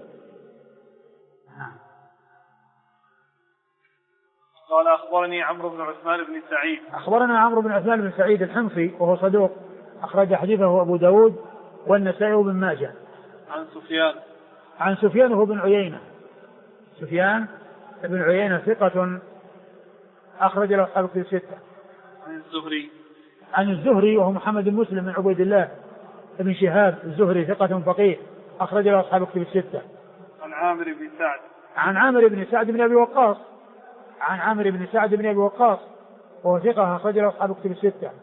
قال: أخبرني عمرو بن عثمان بن سعيد. أخبرنا عمرو بن عثمان بن سعيد الحمصي، وهو صدوق، أخرج حديثه أبو داود والنسائي وابن ماجه. عن سفيان وهو بن عيينة. سفيان بن عيينة ثقة أخرج له أصحاب الكتب الستة. عن الزهري وهو محمد بن مسلم بن عبيد الله بن شهاب الزهري ثقة فقيه أخرج له أصحاب الكتب الستة. عن عامر بن سعد. عن عامر بن سعد بن أبي وقاص. عن عامر بن سعد بن أبي وقاص وهو ثقة أخرج له أصحاب الكتب الستة.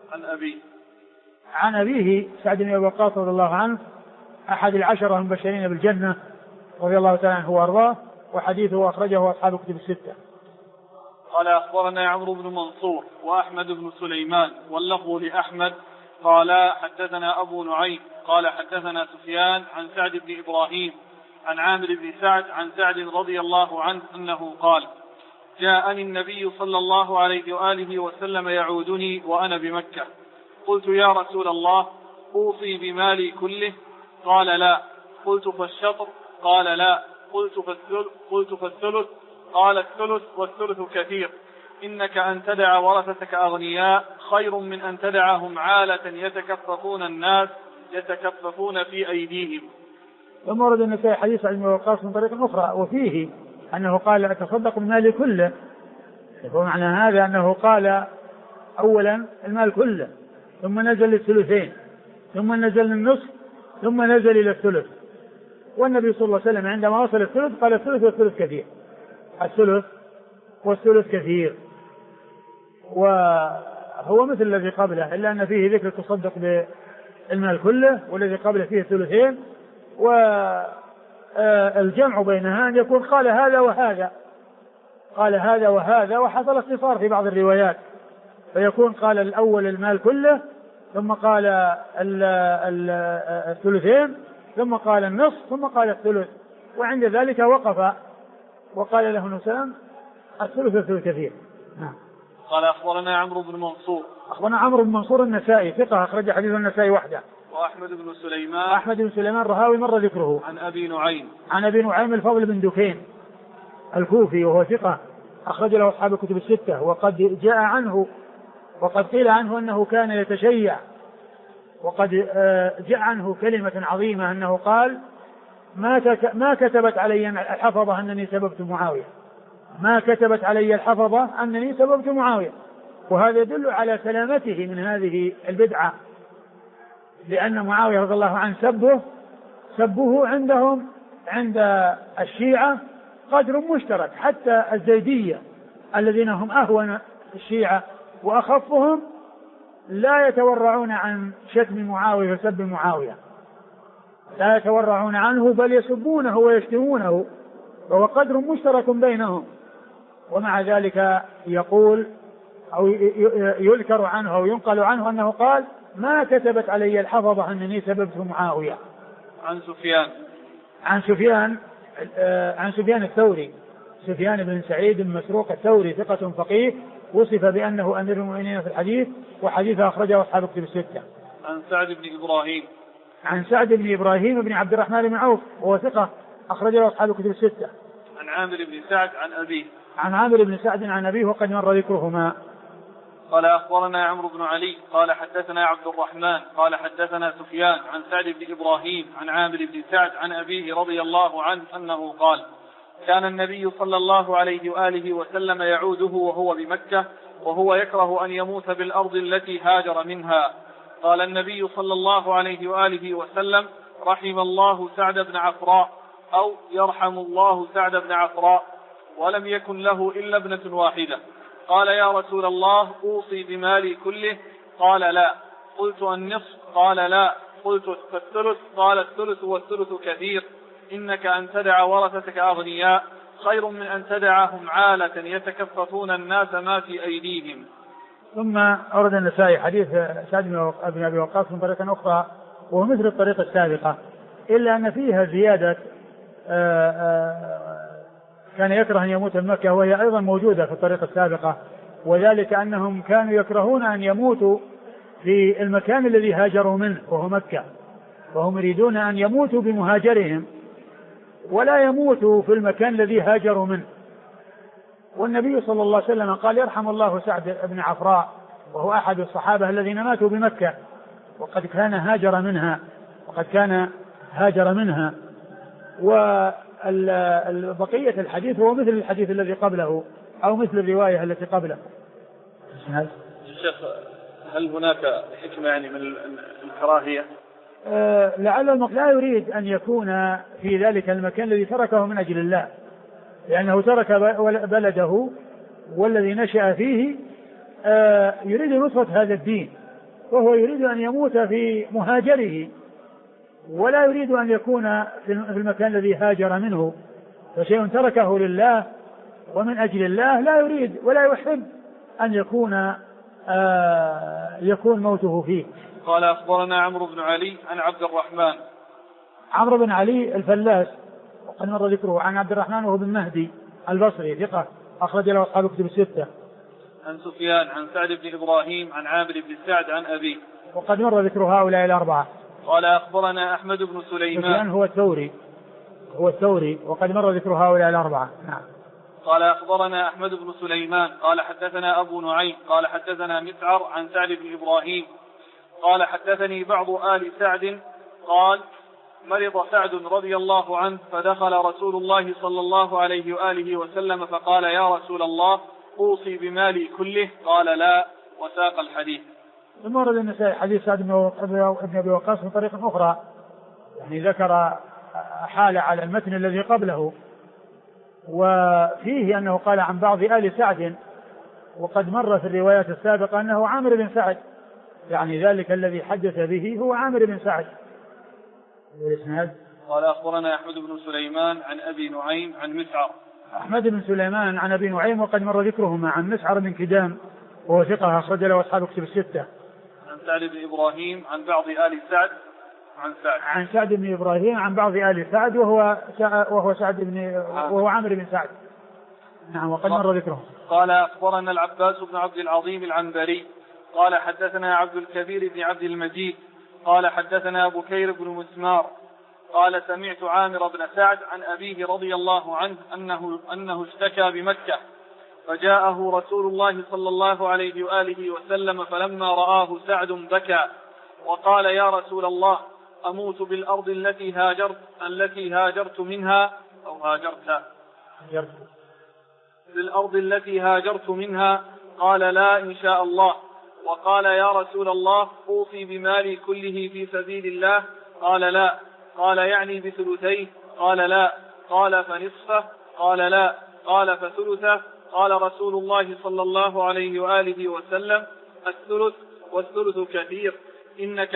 عن أبيه سعد بن أبي وقاص رضي الله عنه أحد العشرة المبشرين بالجنة رضي الله تعالى عنه وأرضاه، وحديثه أخرجه أصحاب الكتب الستة. قال: أخبرنا عمرو بن منصور وأحمد بن سليمان، واللفظ لأحمد قال: حدثنا أبو نعيم قال: حدثنا سفيان عن سعد بن إبراهيم عن عامر بن سعد عن سعد رضي الله عنه أنه قال: جاءني النبي صلى الله عليه وآله وسلم يعودني وأنا بمكة، قلت: يا رسول الله، أوصي بمالي كله؟ قال: لا. قلت: فالشطر؟ قال: لا. قلت: فالثلث؟ قال: الثلث والثلث كثير. إنك أن تدع ورثتك أغنياء خير من أن تدعهم عالة يتكففون الناس يتكففون في أيديهم. ثم ورد النسائي حديث عن ابن وقاص من طريق أخرى وفيه أنه قال أتصدق بمالي كله، يكون معنى هذا أنه قال أولا المال كله، ثم نزل للثلثين، ثم نزل للنصف، ثم نزل إلى الثلث. والنبي صلى الله عليه وسلم عندما وصل الثلث قال الثلث والثلث كثير، الثلث والثلث كثير. وهو مثل الذي قبله، إلا أن فيه ذكر التصدق بالمال كله، والذي قبله فيه الثلثين. والجمع بينها أن يكون قال هذا وهذا، قال هذا وهذا، وحصل اختصار في بعض الروايات، فيكون قال الأول المال كله، ثم قال الثلثين، ثم قال النصف، ثم قال الثلث. وعند ذلك وقف وقال له النسام الثلث والثلث كثير. قال أخبرنا عمرو بن منصور. أخبرنا عمرو بن منصور النسائي ثقة، أخرج حديث النسائي وحده. وأحمد بن سليمان. أحمد بن سليمان رهاوي مر ذكره. عن أبي نعيم. عن أبي نعيم الفضل بن دكين الكوفي وهو ثقة، أخرج له أصحاب الكتب الستة. وقد جاء عنه، وقد قيل عنه أنه كان يتشيع، وقد جاء عنه كلمة عظيمة أنه قال ما كتبت علي الحفظة أنني سببت معاوية، ما كتبت علي الحفظة أنني سببت معاوية. وهذا يدل على سلامته من هذه البدعة، لأن معاوية رضي الله عنه سبه عندهم عند الشيعة قدر مشترك، حتى الزيدية الذين هم أهون الشيعة وأخفهم لا يتورعون عن شتم معاوية وسب معاوية، لا يتورعون عنه، بل يسبونه ويشتمونه، وهو قدر مشترك بينهم. ومع ذلك يقول أو يذكر عنه أو ينقل عنه أنه قال ما كتبت علي الحفظة أنني سببت معاوية. عن سفيان الثوري، سفيان بن سعيد بن مسروق الثوري ثقة فقيه، وصف بأنه أمير المؤمنين في الحديث، وحديثه أخرجه أصحاب الكتب الستة. عن سعد بن إبراهيم. عن سعد بن إبراهيم بن عبد الرحمن بن عوف وهو ثقة، أخرجه أصحاب الكتب الستة. عن عامر بن سعد عن أبيه. عن عامر بن سعد عن أبيه، وقد مر ذكرهما. قال أخبرنا عمرو بن علي قال حدثنا عبد الرحمن قال حدثنا سفيان عن سعد بن إبراهيم عن عامر بن سعد عن أبيه رضي الله عنه أنه قال كان النبي صلى الله عليه وآله وسلم يعوده وهو بمكة، وهو يكره أن يموت بالأرض التي هاجر منها. قال النبي صلى الله عليه وآله وسلم رحم الله سعد بن عفراء، أو يرحم الله سعد بن عفراء، ولم يكن له إلا ابنة واحدة. قال يا رسول الله أوصي بمالي كله؟ قال لا. قلت النصف؟ قال لا. قلت فالثلث؟ قال الثلث والثلث كثير، إنك أن تدع ورثتك أغنياء خير من أن تدعهم عالة يتكففون الناس ما في أيديهم. ثم أورد النسائي حديث سعد بن أبي وقاص من طريقة أخرى وهو مثل الطريقة السابقة، إلا أن فيها زيادة كان يكره أن يموت بمكة، وهي أيضا موجودة في الطريقة السابقة، وذلك أنهم كانوا يكرهون أن يموتوا في المكان الذي هاجروا منه وهو مكة، وهم يريدون أن يموتوا بمهاجرهم ولا يموتوا في المكان الذي هاجروا منه. والنبي صلى الله عليه وسلم قال يرحم الله سعد بن عفراء، وهو أحد الصحابة الذين ماتوا بمكة وقد كان هاجر منها. وبقية الحديث هو مثل الحديث الذي قبله أو مثل الرواية التي قبله. الشيخ هل هناك حكمة يعني من الكراهية؟ لعل لا يريد أن يكون في ذلك المكان الذي تركه من أجل الله، لأنه ترك بلده والذي نشأ فيه يريد نصرة هذا الدين، وهو يريد أن يموت في مهاجره ولا يريد أن يكون في المكان الذي هاجر منه، فشيء تركه لله ومن أجل الله لا يريد ولا يحب أن يكون موته فيه. قال أخبرنا عمرو بن علي عن عبد الرحمن. عمرو بن علي الفلاس وقد مر ذكره. عن عبد الرحمن وهو بن مهدي البصري ثقة، أخرج له أصحاب الكتب الستة. عن سفيان عن سعد بن إبراهيم عن عامر بن سعد عن أبيه، وقد مر ذكر هؤلاء الأربعة. قال أخبرنا أحمد بن سليمان. سفيان هو الثوري وقد مر ذكر هؤلاء الأربعة. نعم. قال أخبرنا أحمد بن سليمان قال حدثنا أبو نعيم قال حدثنا مسعر عن سعد بن إبراهيم قال حدثني بعض آل سعد قال مرض سعد رضي الله عنه فدخل رسول الله صلى الله عليه وآله وسلم فقال يا رسول الله أوصي بمالي كله؟ قال لا، وساق الحديث. ثم ورد النسائي حديث سعد بن أبي وقاص من طريق أخرى، يعني ذكر حال على المتن الذي قبله، وفيه أنه قال عن بعض آل سعد، وقد مر في الروايات السابقة أنه عامر بن سعد، يعني ذلك الذي حدث به هو عامر بن سعد. الإسناد قال أخبرنا أحمد بن سليمان عن أبي نعيم عن مسعر. أحمد بن سليمان عن أبي نعيم وقد مر ذكرهما، عن مسعر بن كدام وهو ثقة أخرج له أصحاب كتب الستة. عن سعد بن إبراهيم عن بعض آل سعد عن سعد بن إبراهيم عن بعض آل سعد وهو سعد بن وهو عامر بن سعد. نعم، وقد مر ذكره. قال أخبرنا العباس بن عبد العظيم العنبري قال حدثنا عبد الكبير بن عبد المجيد قال حدثنا بكير بن مسمار قال سمعت عامر بن سعد عن أبيه رضي الله عنه أنه اشتكى بمكة فجاءه رسول الله صلى الله عليه وآله وسلم فلما رآه سعد بكى وقال يا رسول الله أموت بالأرض التي هاجرت منها أو هاجرت بالأرض التي هاجرت منها؟ قال لا إن شاء الله. وقال يا رسول الله أوصي بمالي كله في سبيل الله؟ قال لا. قال يعني بثلثيه؟ قال لا. قال فنصفه؟ قال لا. قال فثلثه؟ قال رسول الله صلى الله عليه وآله وسلم الثلث والثلث كثير، إنك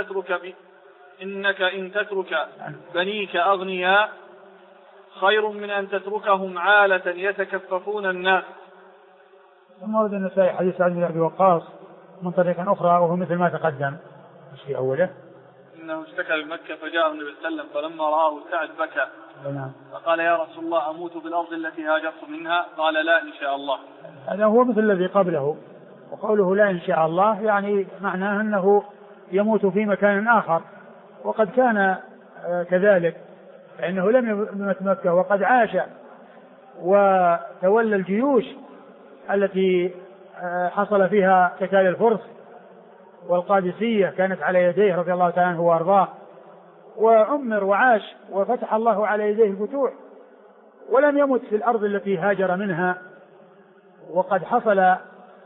إن تترك بنيك أغنياء خير من أن تتركهم عالة يتكففون الناس. ثم ورد النسائي حديث سعد بن أبي وقاص من طريق أخرى وهو مثل ما تقدم. في أوله إنه اشتكى بمكة فجاءه النبي صلى الله عليه وسلم فلما رآه سعد بكى فقال يا رسول الله أموت بالأرض التي هاجرت منها؟ قال لا إن شاء الله. هذا هو مثل الذي قبله، وقوله لا إن شاء الله يعني معناه أنه يموت في مكان آخر، وقد كان كذلك، فإنه لم يمت مكة وقد عاش وتولى الجيوش التي حصل فيها قتال الفرس والقادسية كانت على يديه رضي الله تعالى عنه وأرضاه، وعمر وعاش وفتح الله على يديه الفتوح، ولم يمت في الأرض التي هاجر منها، وقد حصل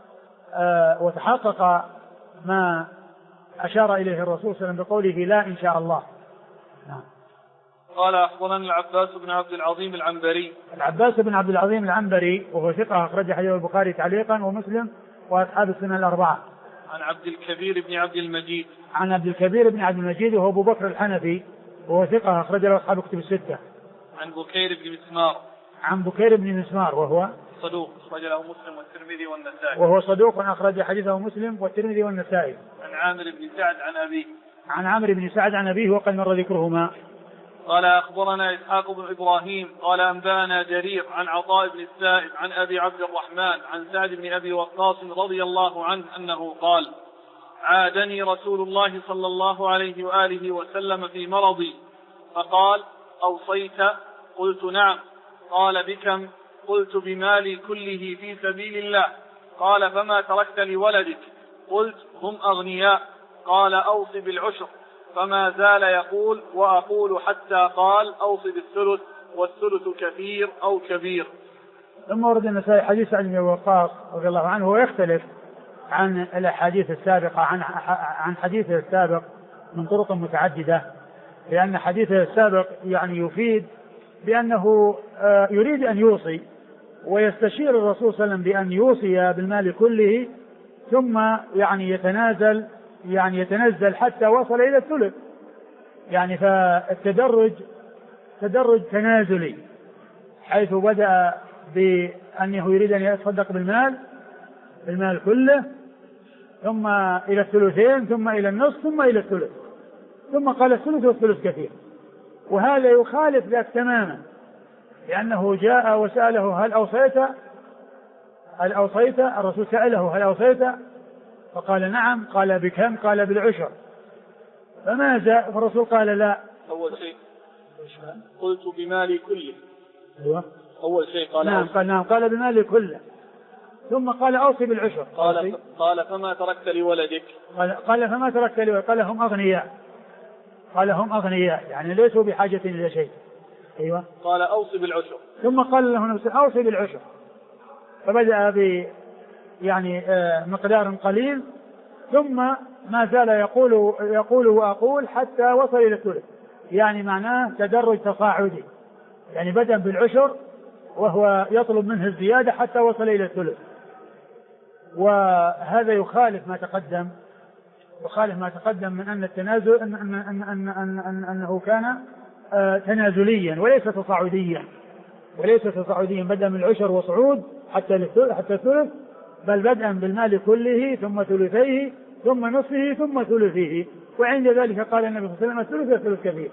وتحقق ما أشار إليه الرسول صلى الله عليه وسلم بقوله لا إن شاء الله. نعم. قال أخبرنا العباس بن عبد العظيم العنبري. العباس بن عبد العظيم العنبري وهو ثقة أخرج حديث البخاري تعليقا ومسلم وأصحاب السنن الأربعة. عن عبد الكبير بن عبد المجيد. عن عبد الكبير بن عبد المجيد وهو أبو بكر الحنفي وهو ثقة أخرج له أصحاب كتب الستة. عن بكير بن مسمار. عن بكير بن مسمار وهو صدوق أخرج له مسلم والترمذي والنسائي. وهو صدوق أخرج حديثه مسلم والترمذي والنسائي. عن عامر بن سعد عن أبيه. عن عامر بن سعد عن أبيه وقد مر ذكرهما. قال أخبرنا إسحاق بن إبراهيم قال أنبأنا جرير عن عطاء بن السائب عن أبي عبد الرحمن عن سعد بن أبي وقاص رضي الله عنه أنه قال عادني رسول الله صلى الله عليه وآله وسلم في مرضي فقال أوصيت؟ قلت نعم. قال بكم؟ قلت بمالي كله في سبيل الله. قال فما تركت لولدك؟ قلت هم أغنياء. قال أوص بالعشر. فما زال يقول وأقول حتى قال أوص بالثلث والثلث كثير أو كبير. ثم ورد النسائي حديث سعد بن أبي وقاص رضي الله عنه ويختلف عن الأحاديث السابقة عن حديثه السابق من طرق متعددة، لأن حديثه السابق يعني يفيد بأنه يريد أن يوصي ويستشير الرسول صلى الله عليه وسلم بأن يوصي بالمال كله، ثم يعني يتنزل حتى وصل إلى الثلث، يعني فالتدرج تدرج تنازلي، حيث بدأ بأنه يريد أن يتصدق بالمال كله، ثم إلى الثلثين، ثم إلى النصف، ثم إلى الثلث، ثم قال الثلث والثلث كثير. وهذا يخالف ذاك تماما، لأنه جاء وسأله هل أوصيت؟ الرسول سأله هل أوصيت؟ فقال نعم. قال بكم؟ قال بالعشر. فماذا؟ فالرسول قال لا. أول شيء قلت بمالي كله. أيوة. أول شيء قال نعم. قال نعم. قال بمالي كله، ثم قال أوصي بالعشر. قال فما تركت لولدك؟ قال فما تركت لولدك؟ قال هم أغنياء. قال هم أغنياء يعني ليسوا بحاجة إلى شيء. أيوة. قال أوصي بالعشر. ثم قال له نفسه أوصي بالعشر، فبدأ يعني مقدار قليل، ثم ما زال يقول وأقول حتى وصل إلى الثلث، يعني معناه تدرج تصاعدي، يعني بدأ بالعشر وهو يطلب منه الزيادة حتى وصل إلى الثلث. وهذا يخالف ما تقدم من أن التنازل أنه كان تنازليا وليس تصاعديا، بدأ من العشر وصعود حتى الثلث، بل بدءا بالمال كله ثم ثلثيه ثم نصفه ثم ثلثه. وعند ذلك قال النبي صلى الله عليه وسلم الثلث والثلث كثير.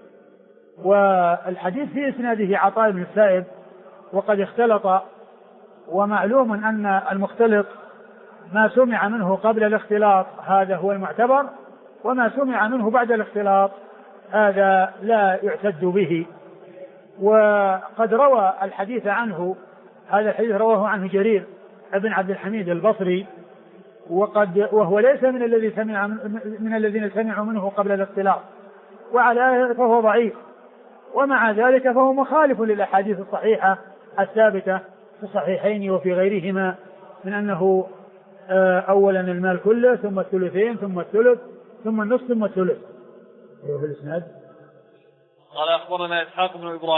والحديث في إسناده عطاء بن السائب وقد اختلط، ومعلوم أن المختلط ما سمع منه قبل الاختلاط هذا هو المعتبر، وما سمع منه بعد الاختلاط هذا لا يعتد به. وقد روى الحديث عنه، هذا الحديث رواه عنه جرير ابن عبد الحميد البصري، وهو ليس من الذين سمعوا منه قبل الاختلاط، وعلى فهو ضعيف، ومع ذلك فهو مخالف للأحاديث الصحيحة الثابتة في الصحيحين وفي غيرهما من أنه أولا المال كله ثم الثلثين ثم الثلث ثم النصف ثم الثلث. في الإسناد قال أخبرنا إسحاق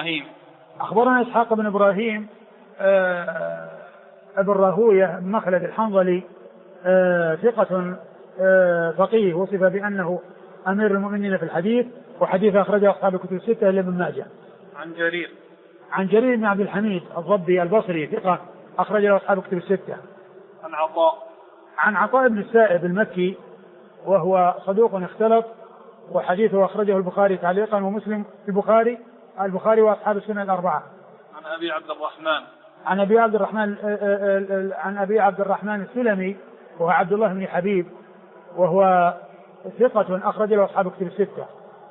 بن إبراهيم أبو الراهوية بن مخلد الحنظلي، ثقة فقيه، وصف بأنه أمير المؤمنين في الحديث، وحديث أخرجه أصحاب الكتب الستة إلا ابن ماجه. عن جرير بن عبد الحميد الضبي البصري، ثقة أخرج له أصحاب الكتب الستة. عن عطاء بن السائب المكي وهو صدوق اختلط، وحديثه أخرجه البخاري تعليقا ومسلم في البخاري وأصحاب السنة الأربعة. عن أبي عبد الرحمن السلمي وهو عبد الله بن حبيب، وهو ثقة أخرج له أصحاب الكتب الستة.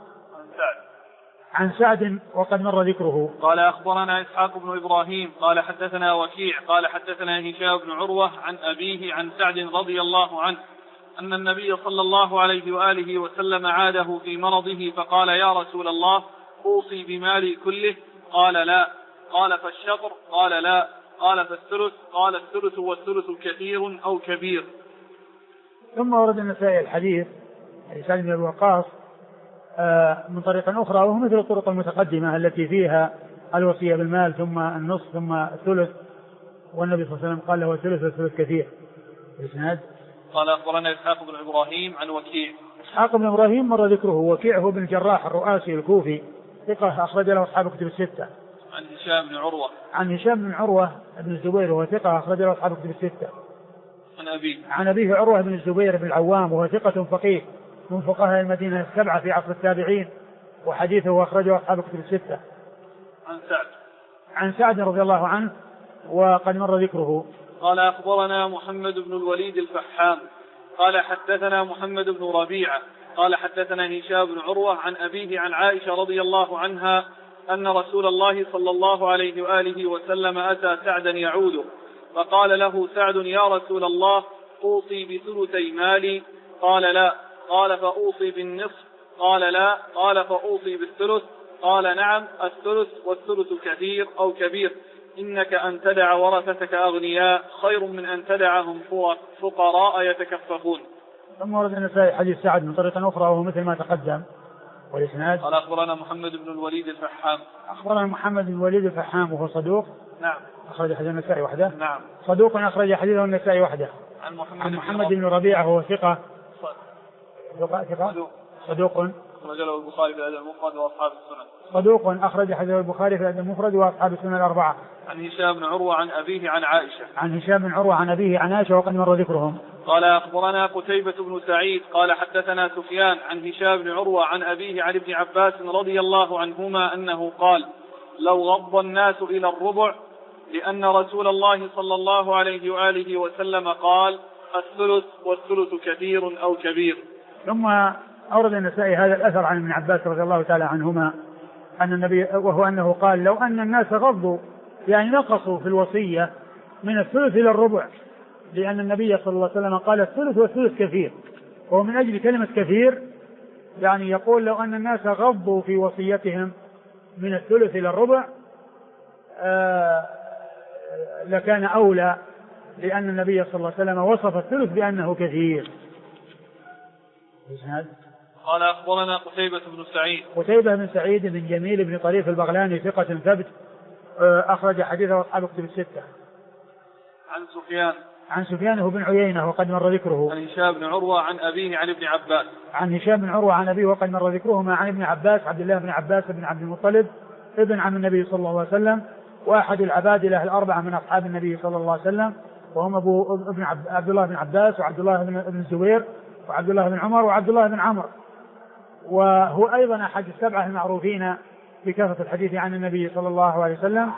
عن سعد وقد مر ذكره. قال أخبرنا إسحاق بن إبراهيم قال حدثنا وكيع قال حدثنا هشام بن عروة عن أبيه عن سعد رضي الله عنه أن النبي صلى الله عليه وآله وسلم عاده في مرضه فقال يا رسول الله أوصي بمالي كله؟ قال لا. قال فالشطر؟ قال لا. قال فالثلث؟ قال الثلث والثلث كثير أو كبير. ثم ورد النسائي الحديث سعد بن أبي وقاص من طريق أخرى، وهو مثل الطرق المتقدمة التي فيها الوصية بالمال ثم النصف ثم الثلث، والنبي صلى الله عليه وسلم قال له الثلث والثلث كثير. الإسناد قال أخبرنا إسحاق بن إبراهيم عن وكيع. إسحاق بن إبراهيم مر ذكره. وكيع هو بن الجراح الرؤاسي الكوفي، ثقة أخرج له أصحاب الكتب الستة. عن هشام بن عروة بن الزبير وهو ثقة أخرج له أصحاب الكتب الستة. عن أبيه عروة بن الزبير بن العوام وهو ثقة فقيه من فقهاء المدينة السبعة في عصر التابعين، وحديثه أخرجه أصحاب الكتب الستة. عن سعد رضي الله عنه وقد مر ذكره. قال أخبرنا محمد بن الوليد الفحام قال حدثنا محمد بن ربيعة قال حدثنا هشام بن عروة عن أبيه عن عائشة رضي الله عنها أن رسول الله صلى الله عليه وآله وسلم أتى سعدا يعوده فقال له سعد يا رسول الله أوصي بثلثي مالي؟ قال لا. قال فأوصي بالنصف؟ قال لا. قال فأوصي بالثلث؟ قال نعم الثلث والثلث كثير أو كبير، إنك أن تدع ورثتك أغنياء خير من أن تدعهم فقراء يتكففون. ثم ورد النسائي حديث سعد من طريق أخرى وهو مثل ما تقدم. والإسناد قال أخبرنا محمد بن الوليد الفحام. أخبرنا محمد بن الوليد الفحام وهو صدوق. نعم. أخرج حديث النسائي وحده. نعم. صدوق أخرج حديثه النسائي وحده. عن محمد بن ربيعة وهو ثقة. صدوق أخرج له البخاري في الأدب المفرد وأصحاب السنن. صدوق أخرج حديث البخاري في الأدب المفرد وأصحاب السنن الأربعة. عن هشام بن عروة عن أبيه عن عائشة. عن هشام بن عروة عن أبيه عن عائشة وقد مر ذكرهم. قال أخبرنا قتيبة بن سعيد قال حدثنا سفيان عن هشام بن عروة عن أبيه عن ابن عباس رضي الله عنهما أنه قال لو غض الناس إلى الربع لأن رسول الله صلى الله عليه وآله وسلم قال الثلث والثلث كثير أو كبير. ثم أورد النسائي هذا الأثر عن ابن عباس رضي الله تعالى عنهما أن النبي وهو أنه قال لو أن الناس غضوا يعني نقصوا في الوصية من الثلث إلى الربع، لأن النبي صلى الله عليه وسلم قال الثلث والثلث كثير، ومن أجل كلمة كثير يعني يقول لو أن الناس غضوا في وصيتهم من الثلث إلى الربع لكان أولى، لأن النبي صلى الله عليه وسلم وصف الثلث بأنه كثير. قال أخبرنا قتيبة بن سعيد. قتيبة بن سعيد بن جميل بن طريف البغلاني ثقة ثبت أخرج حديثه أصحاب كتب الستة. عن سفيان بن عيينة وقد مر ذكره. عن هشام بن عروة عن أبيه عن ابن عباس. عن هشام بن عروة عن أبيه وقد مر ذكرهما عن ابن عباس عبد الله بن عباس بن عبد المطلب ابن عم النبي صلى الله عليه وسلم وأحد العبادلة الأربعة من أصحاب النبي صلى الله عليه وسلم، وهم عبد الله بن عباس وعبد الله بن الزبير وعبد الله بن عمر وعبد الله بن عمرو، وهو أيضا أحد السبعة المعروفين بكثرة الحديث عن النبي صلى الله عليه وسلم.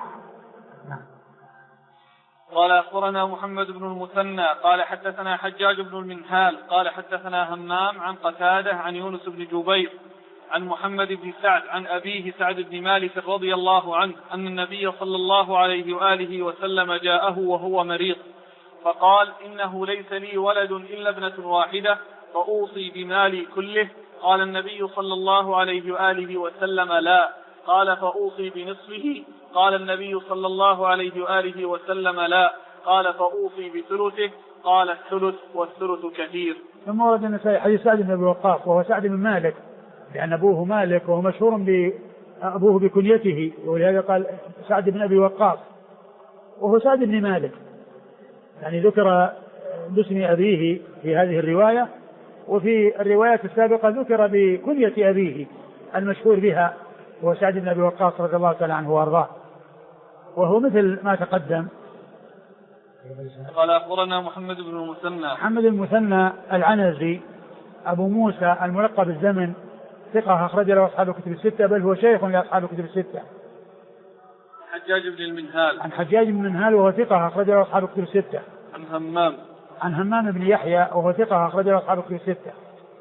قال أخبرنا محمد بن المثنى قال حدثنا حجاج بن المنهال قال حدثنا همام عن قتادة عن يونس بن جبير عن محمد بن سعد عن أبيه سعد بن مالك رضي الله عنه أن النبي صلى الله عليه وآله وسلم جاءه وهو مريض فقال إنه ليس لي ولد إلا ابنة واحدة فأوصي بمالي كله. قال النبي صلى الله عليه وآله وسلم لا. قال فأوصي بنصفه. قال النبي صلى الله عليه وآله وسلم لا. قال فأوصي بثلثه. قال الثلث والثلث كثير. ثم ورد النسائي حديث سعد بن أبي وقاص وهو سعد بن مالك لأن أبوه مالك وهو مشهور بأبوه بكنيته، ولهذا قال سعد بن أبي وقاص وهو سعد بن مالك، يعني ذكر باسم أبيه في هذه الرواية، وفي الروايات السابقة ذكر بكنية أبيه المشهور بها وهو سعد بن أبي وقاص رضي الله تعالى عنه وأرضاه، وهو مثل ما تقدم. قال أخبرنا محمد بن المثنى. محمد المثنى العنزي أبو موسى الملقب بالزمن ثقة أخرج له أصحاب الكتب الستة، بل هو شيخ لأصحاب الكتب الستة. حجاج بن المنهال. عن حجاج بن المنهال وهو ثقة أخرج له أصحاب الكتب الستة. عن همام بن يحيى وهو ثقة أخرج له أصحاب الكتب الستة.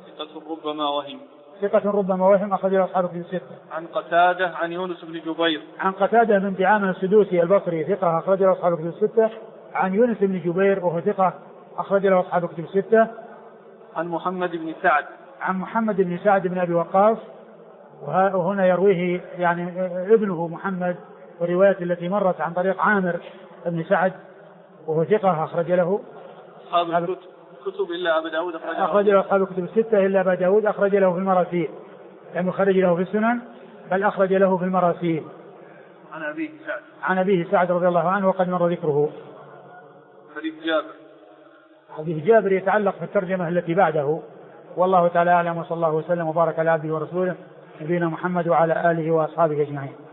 ثقة ربما وهم أخرج له أصحاب الكتب الستة. عن قتادة عن يونس بن جبير. عن قتادة بن دعامة السدوسي البصري ثقة أخرج له أصحاب الكتب الستة. عن يونس بن جبير وهو ثقة أخرج له أصحاب الكتب الستة. عن محمد بن سعد. عن محمد بن سعد بن أبي وقاص، وهنا يرويه يعني ابنه محمد، والرواية التي مرت عن طريق عامر بن سعد وهو ثقة أخرج له أصحاب الكتب إلا أبا داود أخرج له أصحاب الكتب الستة إلا أبا داود أخرج له في المراسيل، يعني خرج له في السنن بل أخرج له في المراسيل. عن أبيه سعد رضي الله عنه وقد مر ذكره. حديث جابر يتعلق في الترجمة التي بعده، والله تعالى أعلم، وصلى الله وسلم وبارك على عبده ورسوله نبينا محمد وعلى آله وأصحابه أجمعين.